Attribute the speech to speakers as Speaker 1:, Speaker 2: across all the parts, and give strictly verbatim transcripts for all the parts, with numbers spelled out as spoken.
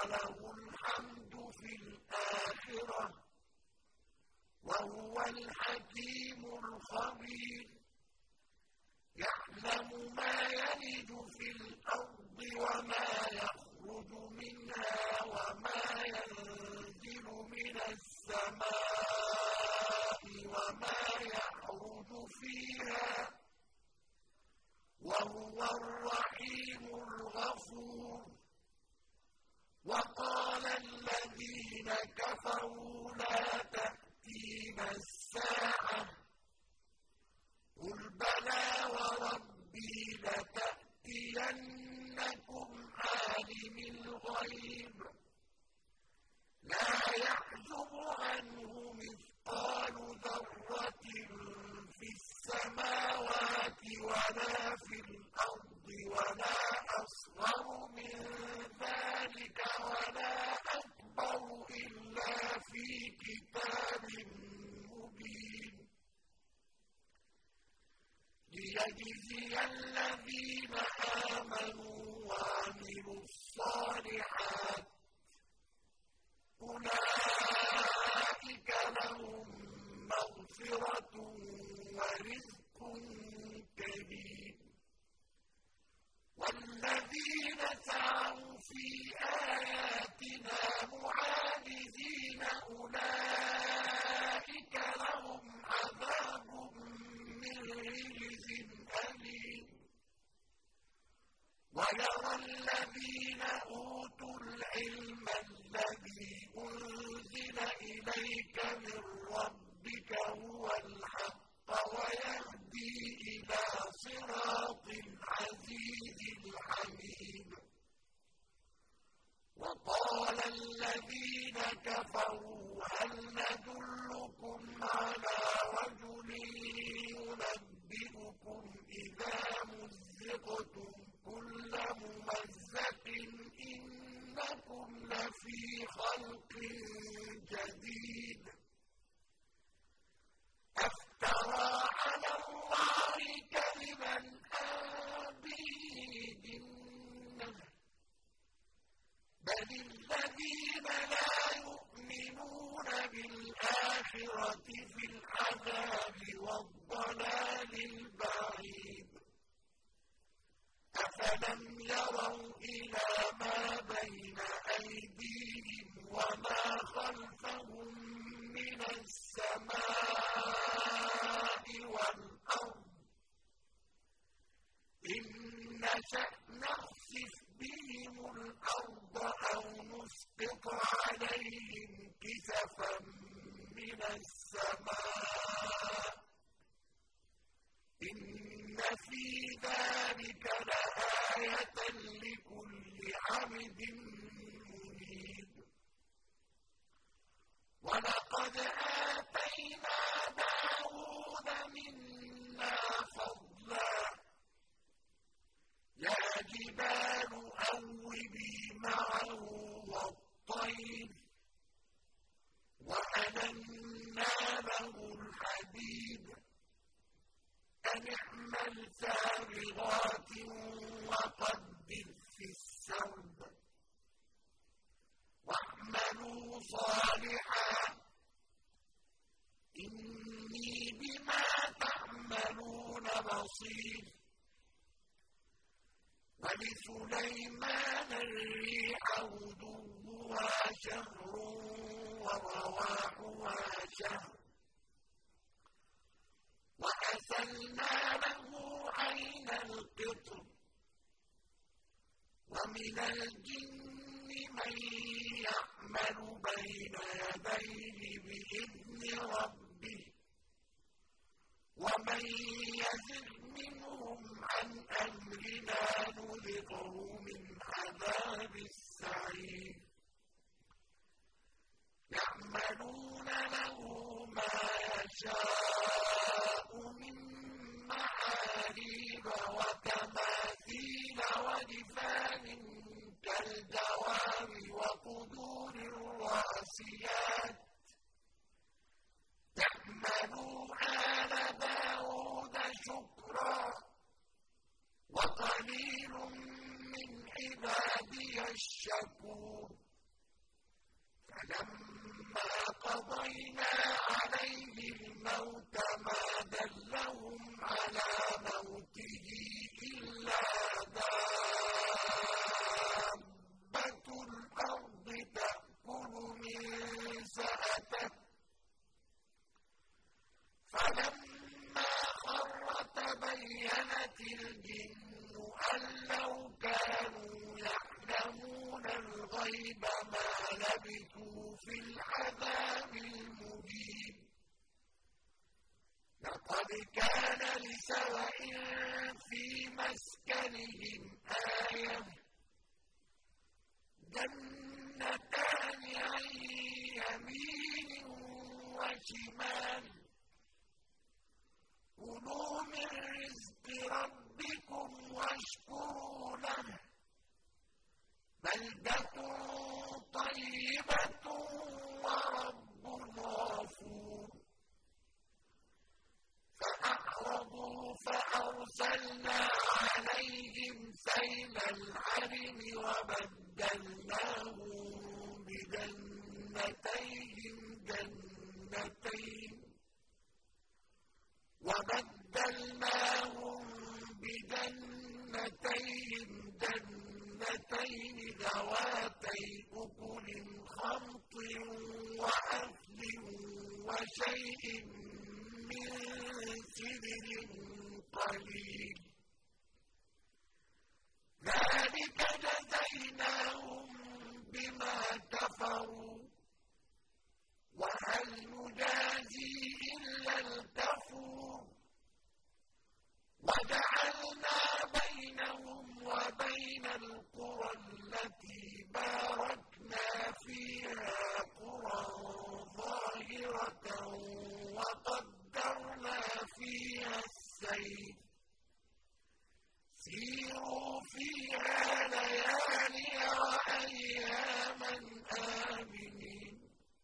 Speaker 1: وله الحمد في الآخرة وهو الحكيم الخبير يعلم ما يلج في الأرض وما يخرج منها وما ينزل من السماء وما يعرج فيها وهو الرحيم الغفور وقال الذين كفروا لا تأتينا الساعة قل بلى وربي لتأتينكم عالم الغيب لا يعزب عنه مثقال ذرة في السماوات ولا في الأرض ولا أصغر من ذلك ولا أكبر إلا في كتاب مبين ليجزي الذين آمنوا وعملوا الصالحات أولئك لهم مغفرة ورزق كريم والذين سعوا في آياتنا معاجزين أولئك لهم عذاب من رجز أليم ويرى الذين أوتوا العلم الذي أنزل إليك من ربك هو الحق ويهدي إلى صراط العزيز الحميد وقال الذين كفروا هل ندلكم على رجل ينبئكم إذا مزقتم كل ممزق إنكم لفي خلق جديد أفترى على الله كذبا أم به جنة بل الذين لا يؤمنون بالآخرة في العذاب والضلال البعيد أفلم يروا إلى ما بين أيديهم وما خلفهم من السماء والأرض إن نشأ نخسف بهم الأرض أو نسقط عليهم كسفا من السماء إن في ذلك لآية لكل عبد منيب ولقد آتينا داود منا فضلا يا جبال أوبي معه والطير وألنا له الحديد أن اعمل سابغات وقدر في السرد واعملوا صالحا إني بما تعملون بصير ولسليمان الريح غدوها شهر ورواحها شهر وأسلنا له عين القطر ومن الجن من يعمل بين يديه بإذن ربه ومن يزغ منهم عن أمرنا نذقه من عذاب السعير يعملون له ما يشاء من محاريب وتماثيل وجفان كالجواب وقدور الراسيات تعملوا آل داود شكرا وقليل من عبادي الشكور فَلَمَّا قَضَيْنَا عَلَيْهِ الْمَوْتَ مَا دَلَّهُمْ عَلَىٰ مَوْتِهِ إِلَّا دَابَّةُ الْأَرْضِ تَأْكُلُ مِن سَأَتَهُ ۚ فَلَمَّا خَرَّ تَبَيَّنَتِ الْجِنُّ أَن لَّوْ كَانُوا يَعْلَمُونَ الْغَيْبَ مَا لَبِثُوا فِي الْعَذَابِ الْمُهِينِ لَقَدْ كَانَ لِسَبَإٍ فِي مَسْكَنِهِمْ آيَةٌ ۖ جَنَّتَانِ عَن يَمِينٍ وَشِمَالٍ ۖ كُلُوا مِن رِّزْقِ رَبِّكُمْ وَاشْكُرُوا لَهُ ۚ بَلْدَةٌ طَيِّبَةٌ وَرَبٌّ غَفُورٌ فَأَعْرَضُوا فَأَرْسَلْنَا عَلَيْهِمْ سَيْلَ الْعَرِمِ وَبَدَّلْنَاهُم بِجَنَّتَيْهِمْ جَنَّتَيْنِ وَبَدَّلْنَاهُم بِجَنَّتَيْهِمْ جَنَّتَيْنِ ذَوَاتَيْ أُكُلٍ خَمْطٍ وَأَثْلٍ وَشَيْءٍ مِّن سِدْرٍ قَلِيلٍ ۚ ذَٰلِكَ جَزَيْنَاهُم بِمَا كَفَرُوا ۖ وَهَلْ نُجَازِي إِلَّا الْكَفُورَ وَجَعَلْنَا بَيْنَهُمْ وَبَيْنَ الْقُرَى الَّتِي بَارَكْنَا فِيهَا قُرًى ظَاهِرَةً وَقَدَّرْنَا فِيهَا السَّيْرَ ۖ سِيرُوا فِيهَا لَيَالِيَ وَأَيَّامًا آمِنِينَ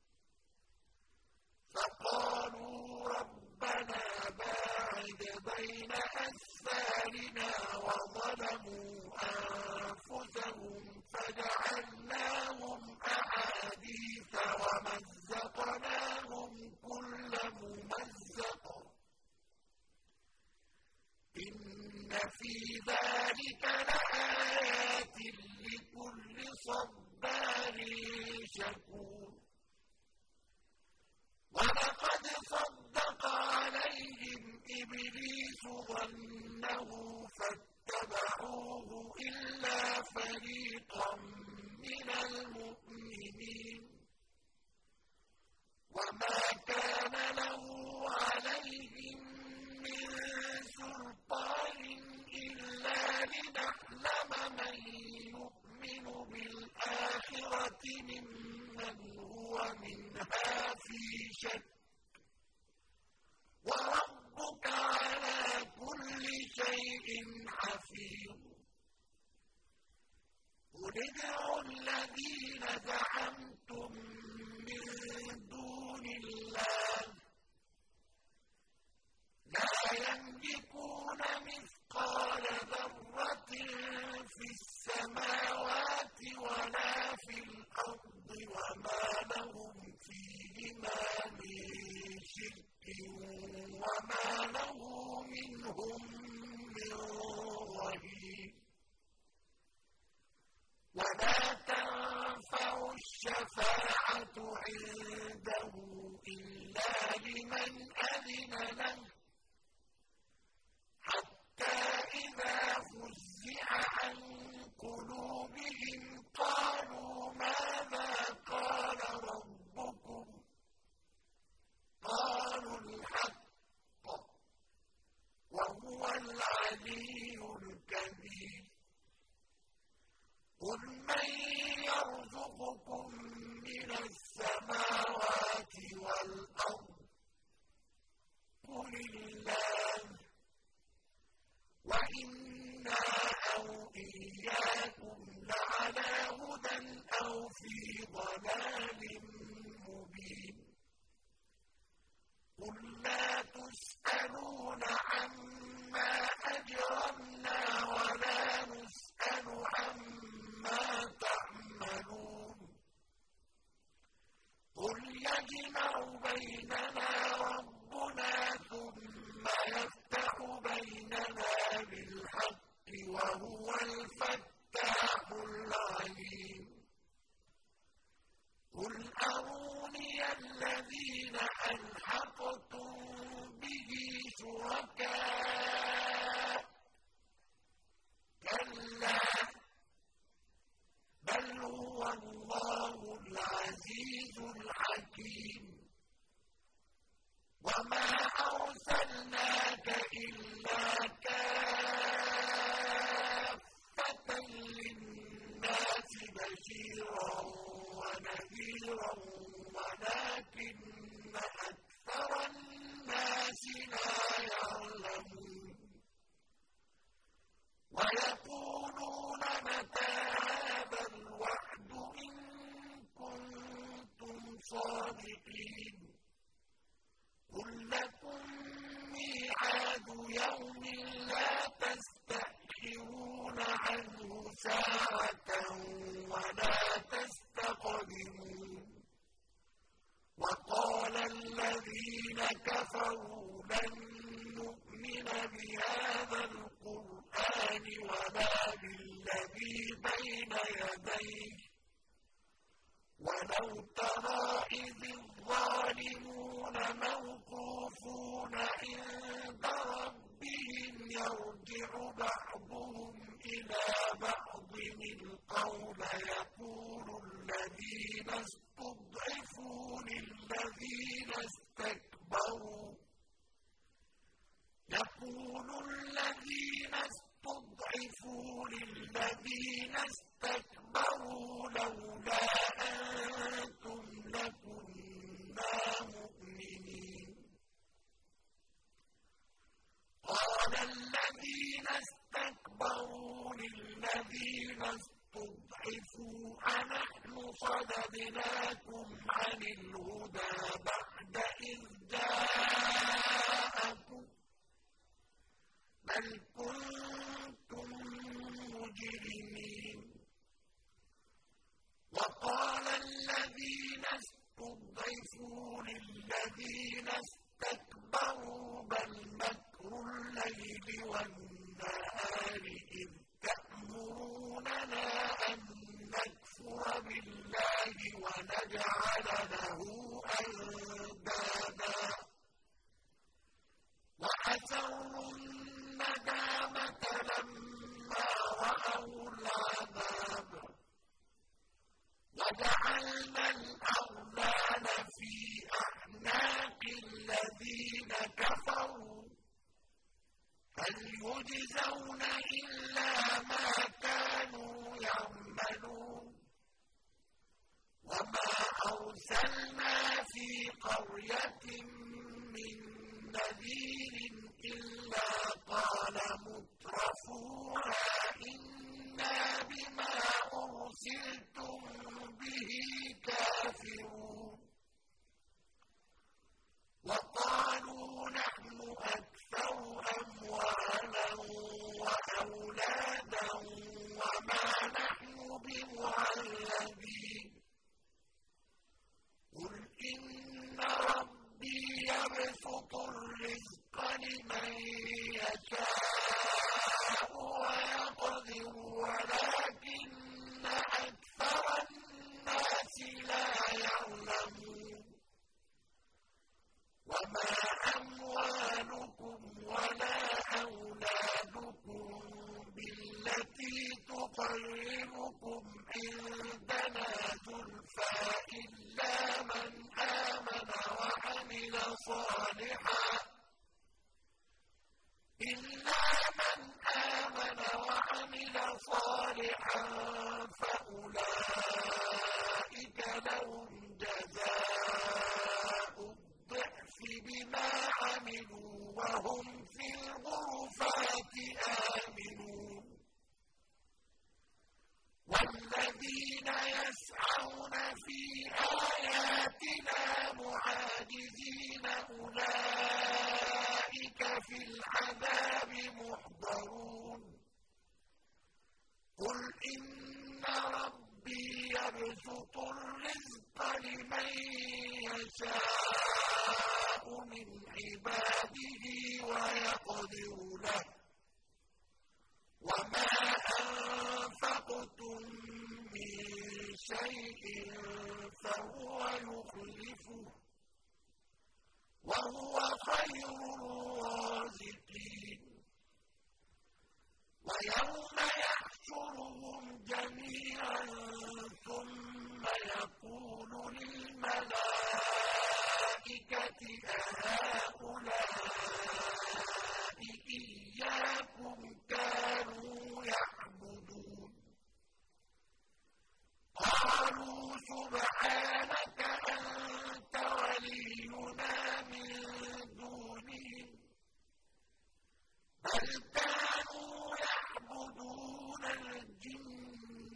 Speaker 1: فَقَالُوا رَبَّنَا بَاعِدْ بَيْنَ أَسْفَارِنَا وَظَلَمُوا أَنفُسَهُمْ فَجَعَلْنَاهُمْ أَحَادِيثَ وَمَزَّقْنَاهُمْ كُلَّ مُمَزَّقٍ ۚ إِنَّ فِي ذَٰلِكَ لَآيَاتٍ لِّكُلِّ صَبَّارٍ شَكُورٍ وَلَقَدْ صَدَّقَ عَلَيْهِمْ إِبْلِيسُ ظَنَّهُ فَاتَّبَعُوهُ إِلَّا فَرِيقًا مِّنَ الْمُؤْمِنِينَ وَمَا كَانَ لَهُ عَلَيْهِم مِّن سُلْطَانٍ إِلَّا لِنَعْلَمَ مَن يُؤْمِنُ بِالْآخِرَةِ مِمَّنْ هُوَ مِنْهَا فِي شَكٍّ ۗ وَرَبُّكَ عَلَىٰ كُلِّ شَيْءٍ حَفِيظٌ قُلِ ادْعُوا الَّذِينَ زَعَمْتُم مِّن دُونِ اللَّهِ لَا يَمْلِكُونَ مِثْقَالَ ذَرَّةٍ فِي السَّمَاوَاتِ وَلَا فِي الْأَرْضِ وَمَا لَهُمْ فِيهِمَا مِن شِرْكٍ وَمَا لَهُ مِنْهُم مِّن ظَهِيرٍ وَلَا تَنفَعُ الشَّفَاعَةُ عِندَهُ إِلَّا لِمَنْ أَذِنَ لَهُ ۚ حَتَّىٰ إِذَا فُزِّعَ عَن قُلُوبِهِمْ قَالُوا مَاذَا قَالَ رَبُّكُمْ ۖ قَالُوا الْحَقَّ ۖ وَهُوَ الْعَلِيُّ الْكَبِيرُ قُلْ مَن يَرْزُقُكُم مِّنَ السَّمَاوَاتِ وَالْأَرْضِ ۖ قُلِ اللَّهُ ۖ وَإِنَّا أَوْ إِيَّاكُمْ لَعَلَىٰ هُدًى أَوْ فِي ضَلَالٍ مُّبِينٍ قُل لَّا تُسْأَلُونَ عَمَّا أَجْرَمْنَا وَلَا نُسْأَلُ عَمَّا تَعْمَلُونَ الذين ألحقتم به شركاء كلا بل هو الله العزيز الحكيم وما أرسلناك إلا كافة للناس بشيرا ونذيرا ولكن أكثر الناس لا يعلمون ويقولون متى هذا الوعد إن كنتم صادقين قل لكم ميعاد يوم لا تستأخرون عنه ساعة ولا تستقدمون وقال الذين كفروا لن نؤمن بهذا القرآن ولا بالذي بين يديه ولو ترى إذ الظالمون موقوفون عند ربهم يرجع بعضهم إلى بعض القول يقول الذين استضعفوا للذين استكبروا يقول الذين استضعفوا للذين استكبروا لولا أنتم لكنا مؤمنين قال الذين استكبروا للذين استضعفوا أنحن صددناكم عن الهدى بعد إذ جاءكم بل كنتم مجرمين وقال الذين استضعفوا للذين استكبروا بل مكر الليل والنهار إذ تأمروننا أن نكفر بالله ونجعل له أندادا وأسروا الندامة لما رأوا العذاب وجعلنا الأغلال في أعناق الذين كفروا هل يجزون إلا ما كانوا يعملون وما أرسلنا في قرية من نذير إلا قال مترفوها إنا بما أرسلتم به كافرون وقالوا نحن أكثر أموالا وأولادا وما نحن بمعذبين قل إن ربي يبسط الرزق لمن يشاء ويقدر ولكن أكثر الناس لا يعلمون وما أموالكم ولا أولادكم بالتي تقربكم عندنا زلفى إلا من آمن وعمل صالحا إلا من آمن وعمل صالحا فأولئك لهم جزاء الضعف بما عملوا وهم في الغرفات آمنون والذين يسعون في آياتنا معاجزين أولئك في العذاب محضرون قل إن ربي يبسط الرزق لمن يشاء من عباده ويقدر له وما أنفقتم من شيء فهو يخلفه يصرفه وهو خير الرازقين ويوم يحشرهم جميعا ثم يقول للملائكة أهؤلاء إياكم كانوا يعبدون قالوا سبحانك أنت ولينا من دونهم بل كانوا يعبدون الجن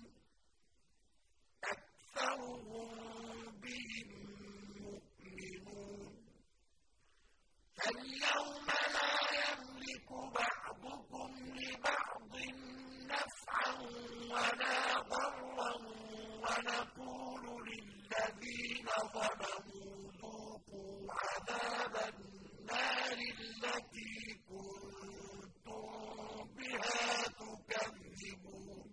Speaker 1: أكثرهم بهم مؤمنون فاليوم لا يملك بعضكم لبعض نفعا ولا ضرا ونقول للذين ظلموا ذوقوا عذاب النار التي كنتم بها تكذبون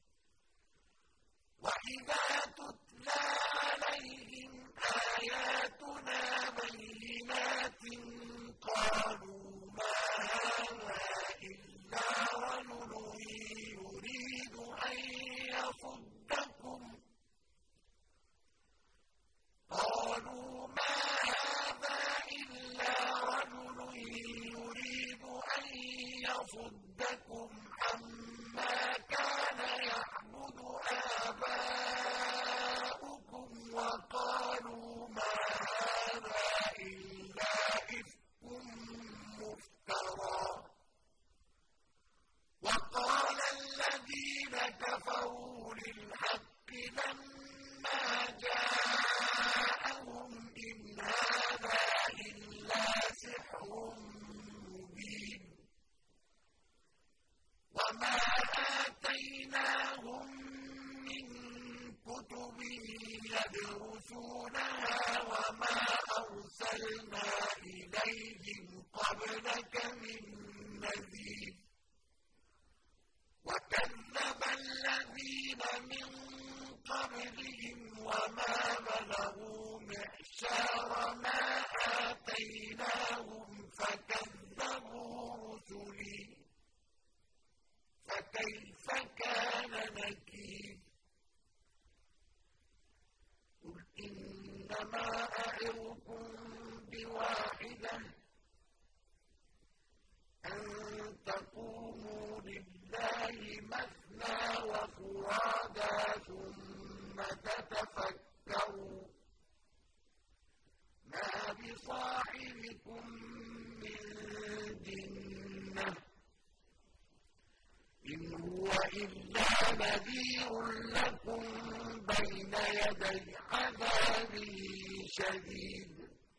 Speaker 1: وإذا تتلى عليهم آياتنا بينات قالوا ما هذا إلا رجل يريد أن يصدكم قالوا ما هذا إلا رجل يريد أن يصدكم عما كان يعبد آباؤكم وقالوا ما هذا إلا إفك مفترى وقال الذين كفروا للحق لما جاءهم إن هذا إلا سحر مبين وما آتيناهم من كتب يدرسونها وما أرسلنا إليهم قبلك من نذير وكذب الذين من قبلهم وما بلغوا معشار ما آتيناهم فكذبوا رسلي فكيف كان نكير قل إنما أعظكم بواحدة أن تقوموا لله مثنى وفرادا ثم تتفكروا ما بصاحبكم من جنة إن هو إلا نذير لكم بين يدي عذاب شديد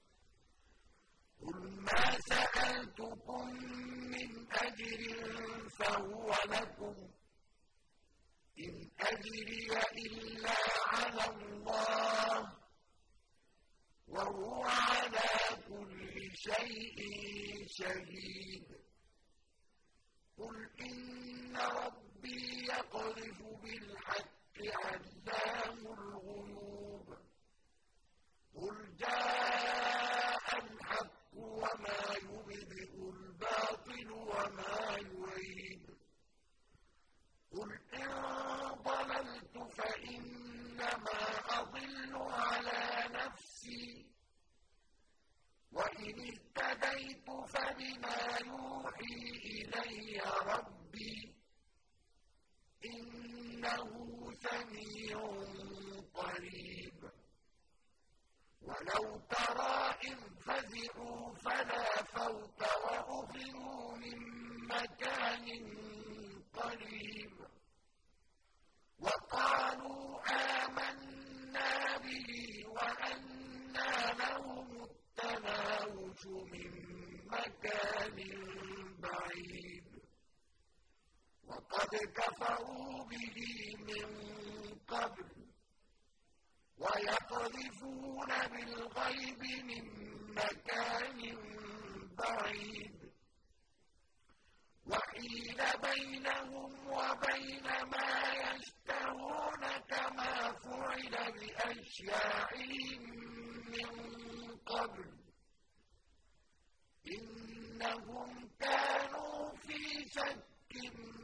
Speaker 1: قل ما سألتكم من أجر فهو لكم إن أجري إلا على الله وهو على كل شيء شهيد قل إن ربي يقذف بالحق علام الغيوب قل جاء الحق وما يبدئ الباطل وما يعيد قل إن ضللت فإنما أضل على نفسي وإن اهتديت فبما يوحي إلي ربي إنه سميع قريب ولو ترى إذ فزعوا فلا فوت وأخذوا من مكان قريب وقالوا آمنا به وأنى لهم التناوش من مكان بعيد وقد كفروا به من قبل ويقذفون بالغيب من مكان بعيد وحيل بينهم وبين ما يشتهون كما فعل أشياعهم من قبل إنهم كانوا في شك